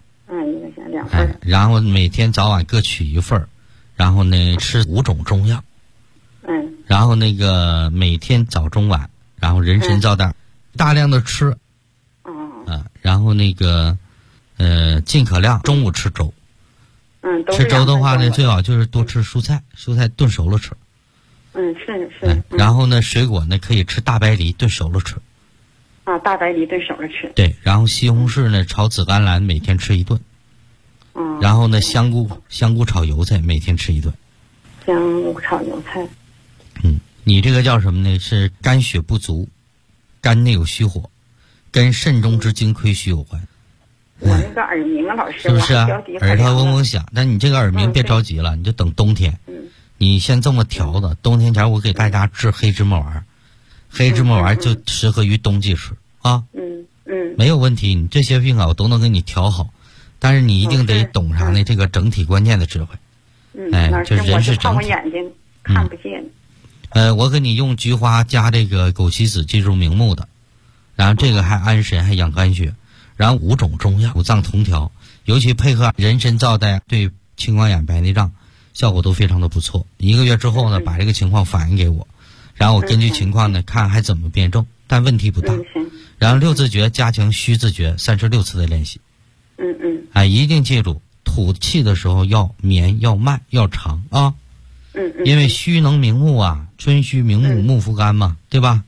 2份。 然后每天早晚各取1份，然后呢吃5种中药。然后那个每天早中晚，然后人参皂蛋，大量的吃。然后那个尽可量中午吃粥。吃粥的话呢，最好就是多吃蔬菜，蔬菜炖熟了吃。 是。 然后呢，水果呢可以吃大白梨炖熟了吃。 大白梨炖熟了吃。 对，然后西红柿呢炒紫甘蓝，每天吃1顿。然后呢，香菇炒油菜，每天吃1顿。 香菇炒油菜。 你这个叫什么呢？是肝血不足，肝内有虚火，跟肾中之精亏虚有关。 我那个耳鸣啊，老师， 是不是啊？耳朵嗡嗡响，但你这个耳鸣别着急了，你就等冬天。你先这么调的，冬天前我给大家治黑芝麻丸，黑芝麻丸就适合于冬季吃啊。没有问题，你这些病啊我都能给你调好，但是你一定得懂啥呢？这个整体关键的智慧。这人是整体。 我眼睛看不见。 我给你用菊花加这个枸杞子，记住明目的，然后这个还安神还养肝血，然后5种中药五脏同调，尤其配合人参皂苷，对青光眼白内障效果都非常的不错。1个月之后呢，把这个情况反映给我，然后我根据情况呢看还怎么变正，但问题不大。然后6字诀加强虚字诀36次的练习。一定记住吐气的时候要绵要慢要长啊。因为虚能明目啊，春虚明目，目复肝嘛，对吧？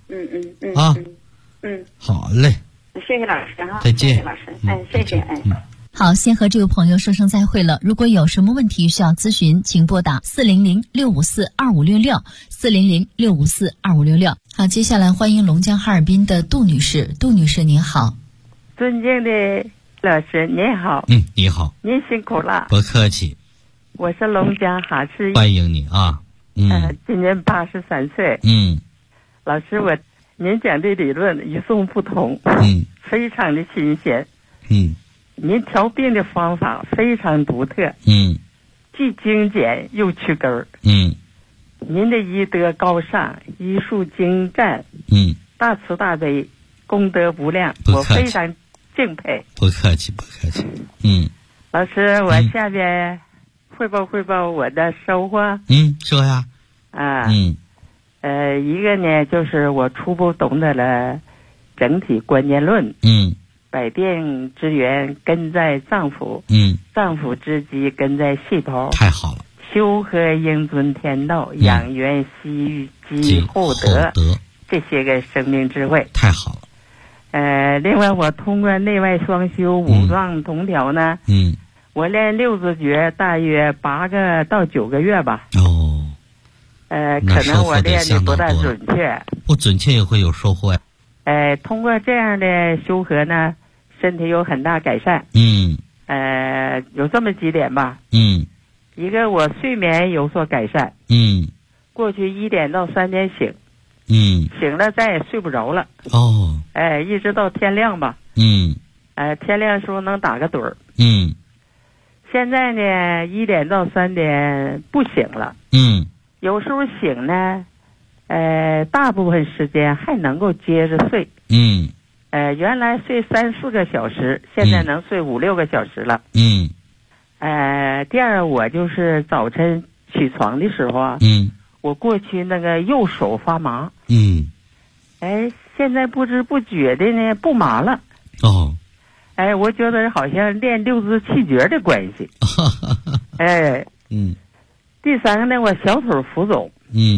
好嘞， 谢谢老师哈， 再见， 谢谢老师，谢谢。 好，先和这位朋友说声再会了。如果有什么问题需要咨询，请拨打400-654-2566 400-654-2566。好，接下来欢迎龙江哈尔滨的杜女士。杜女士您好。 尊敬的老师您好。 你好。 您辛苦了。 不客气。 我是龙江哈市。 欢迎你啊。 今年83岁。老师，您讲的理论与众不同。非常的新鲜。您调病的方法非常独特。既精简又去根儿。您的医德高尚，医术精湛。大慈大悲，功德无量，我非常敬佩。 不客气，不客气。 老师，我下边汇报我的收获。 说呀。 一个呢，就是我初步懂得了整体观念论。 百病之源根在脏腑，脏腑之基根在细胞。 太好了。 修和应遵天道，养元息积厚德，这些个生命智慧。 太好了。 另外我通过内外双修，五脏同调呢，我练六字诀大约8个到9个月吧。可能我练的不大准确， 不准确也会有收获呀。 通过这样的修和呢，身体有很大改善。有这么几点吧。一个我睡眠有所改善。过去1点到3点醒。醒了再也睡不着了。一直到天亮吧。天亮时候能打个盹儿。现在呢，1点到3点不醒了。有时候醒呢，大部分时间还能够接着睡。原来睡3、4个小时，现在能睡5、6个小时了。第二，我就是早晨起床的时候啊，我过去那个右手发麻。现在不知不觉的呢不麻了。我觉得好像练六字气诀的关系。第三个呢，我小腿浮肿。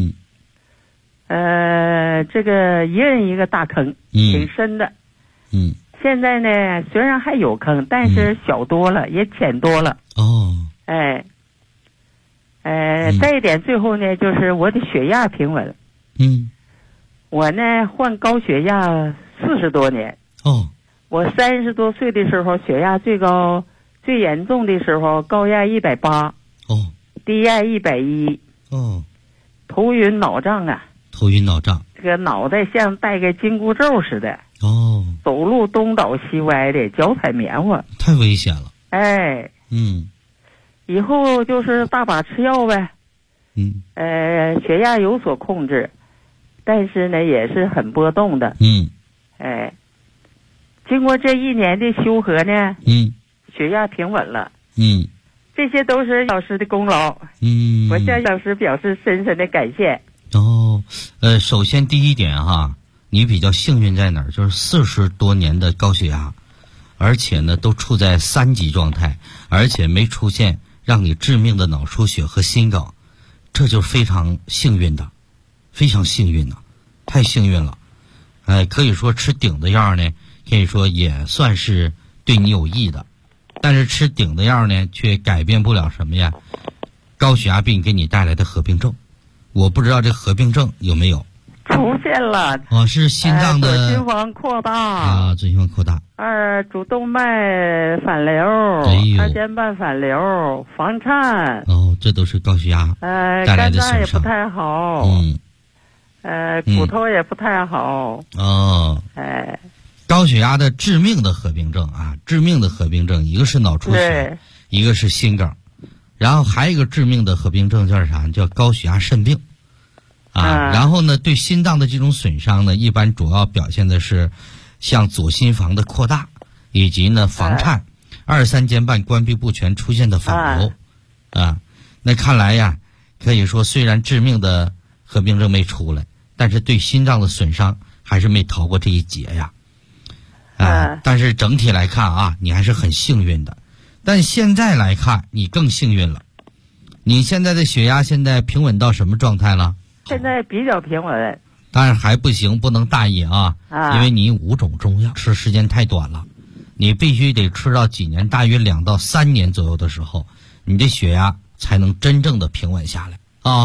这个一人一个大坑，挺深的。现在呢，虽然还有坑，但是小多了，也浅多了。再一点，最后呢，就是我的血压平稳。我呢患高血压40多年。我30多岁的时候，血压最高、最严重的时候，高压180。低压110。头晕脑胀啊。 头晕脑胀。 这个脑袋像带个紧箍咒似的。走路东倒西歪的，脚踩棉花。 太危险了。 以后就是大把吃药呗。血压有所控制，但是呢也是很波动的。经过这1年的修和呢，血压平稳了。这些都是老师的功劳。我向老师表示深深的感谢。 首先第一点哈，你比较幸运在哪儿？就是40多年的高血压，而且呢都处在3级状态，而且没出现让你致命的脑出血和心梗，这就是非常幸运的，非常幸运的，太幸运了。可以说吃顶的药呢，可以说也算是对你有益的，但是吃顶的药呢，却改变不了什么呀？高血压病给你带来的合并症。我不知道这合并症有没有出现了。 是心脏的左心房扩大。 左心房扩大。 主动脉反流。二尖瓣反流，房颤。 这都是高血压带来的损伤。 肝脏也不太好。骨头也不太好。 高血压的致命的合并症啊，致命的合并症，一个是脑出血，一个是心梗，然后还有一个致命的合并症叫啥？叫高血压肾病。然后呢，对心脏的这种损伤呢，一般主要表现的是像左心房的扩大，以及呢房颤、2、3尖瓣关闭不全出现的反流。那看来呀，可以说虽然致命的合并症没出来，但是对心脏的损伤还是没逃过这一劫呀。但是整体来看啊，你还是很幸运的。但现在来看，你更幸运了。你现在的血压现在平稳到什么状态了？ 现在比较平稳。 但是还不行，不能大意啊。因为你5种中药吃时间太短了，你必须得吃到几年，大约2到3年左右的时候，你的血压才能真正的平稳下来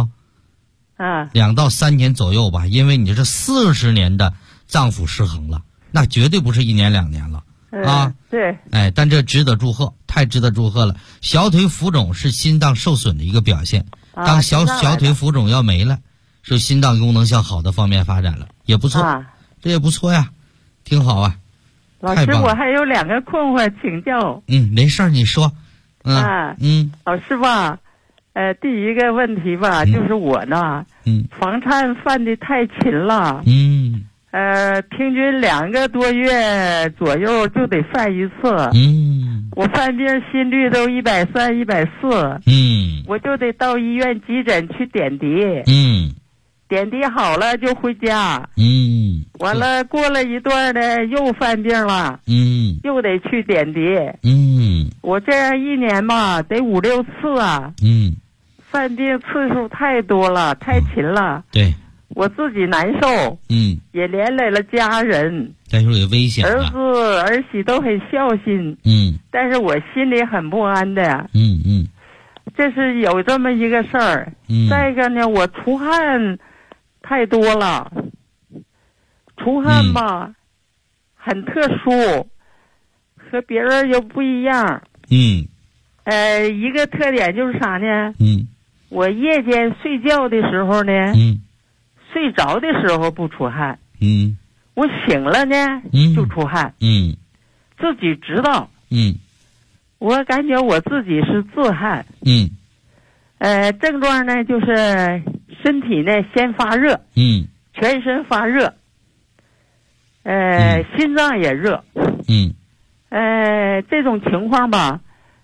2到3年左右吧，因为你这40年的脏腑失衡了，那绝对不是1年2年了对。 但这值得祝贺，太值得祝贺了。小腿浮肿是心脏受损的一个表现，当小腿浮肿要没了，是心脏功能向好的方面发展了，也不错。这也不错呀，挺好啊。 老师，我还有2个困惑请教。 没事儿，你说。 老师吧，第一个问题吧，就是我呢，房颤犯的太勤了。平均2个多月左右就得犯一次。我犯病心率都130、140。我就得到医院急诊去点滴。 点滴好了就回家。完了过了一段呢，又犯病了。又得去点滴。我这样一年吧，得5、6次啊。犯病次数太多了，太勤了。 对。 我自己难受。也连累了家人。 但是有危险。 儿子儿媳都很孝心。但是我心里很不安的。这是有这么一个事儿。再一个呢，我出汗太多了。出汗吧，很特殊，和别人又不一样。一个特点就是啥呢？我夜间睡觉的时候呢，睡着的时候不出汗。我醒了呢，就出汗。自己知道。我感觉我自己是自汗。症状呢就是身体呢先发热。全身发热。心脏也热。这种情况吧，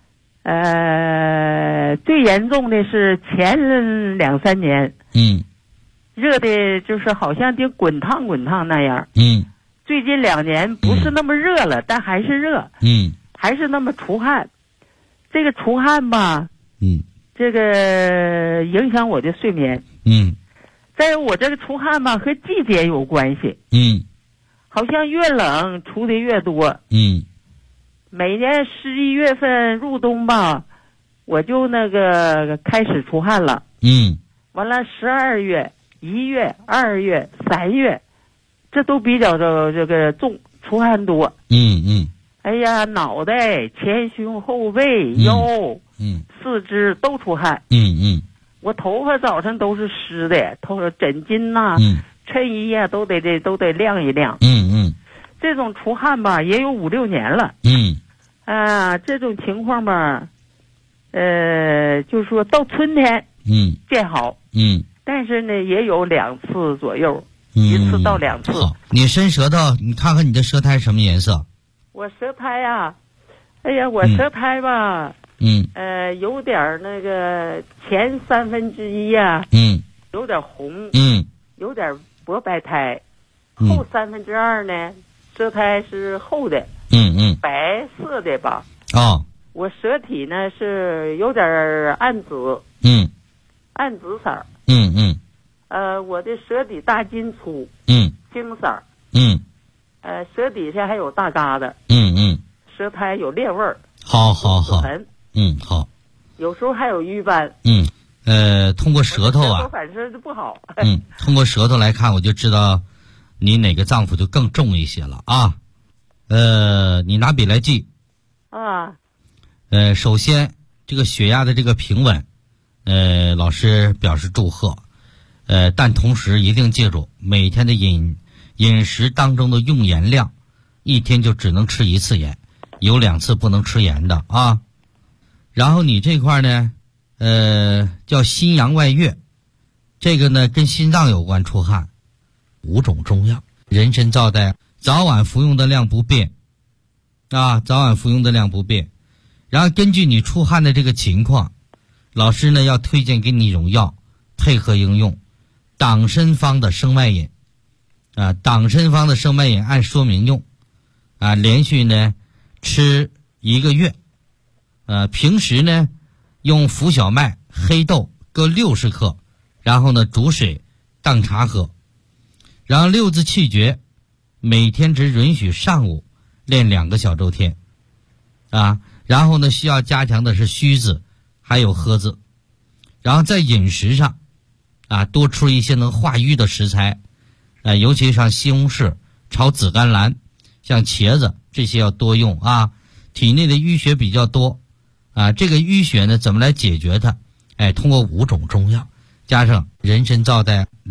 最严重的是前2、3年。热的就是好像得滚烫那样。最近2年不是那么热了，但还是热。还是那么出汗。这个出汗吧，这个影响我的睡眠。再有我这个出汗吧，和季节有关系。好像越冷出的越多。每年11月份入冬吧，我就那个开始出汗了。完了12月、1月、2月、3月，这都比较的这个重，出汗多。哎呀，脑袋、前胸、后背、腰、四肢都出汗。我头发早晨都是湿的，枕巾呐、衬衣呀都得晾一晾。这种出汗吧也有5、6年了。这种情况吧，就是说到春天见好。但是呢也有2次左右，1次到2次。 好，你伸舌头，你看看你的舌苔什么颜色？ 我舌苔呀，哎呀，我舌苔吧，有点那个前1/3呀，有点红，有点薄白苔，后2/3呢，舌苔是厚的，白色的吧。我舌体呢是有点暗紫，暗紫色儿。我的舌底大筋粗，青色儿。舌底下还有大疙瘩。舌苔有裂味儿。好。 好。 有时候还有瘀斑。 通过舌头啊， 舌头反射就不好。 通过舌头来看，我就知道你哪个脏腑就更重一些了啊。你拿笔来记。首先这个血压的这个平稳，老师表示祝贺。但同时一定记住，每天的饮食当中的用盐量，一天就只能吃1次盐，有2次不能吃盐的啊。然后你这块呢，叫心阳外越，这个呢跟心脏有关，出汗。5种中药，人参皂苷，早晚服用的量不变啊，早晚服用的量不变。然后根据你出汗的这个情况，老师呢要推荐给你一种药，配合应用。党参方的生脉饮，党参方的生脉饮按说明用，连续呢吃1个月，平时呢用浮小麦、黑豆各60克，然后呢煮水当茶喝，然后6字气诀，每天只允许上午练2个小周天，然后呢需要加强的是虚字还有喝字，然后在饮食上多吃一些能化瘀的食材，尤其像西红柿、炒紫甘蓝，像茄子这些要多用啊。体内的淤血比较多这个淤血呢怎么来解决它？通过5种中药加上人参皂苷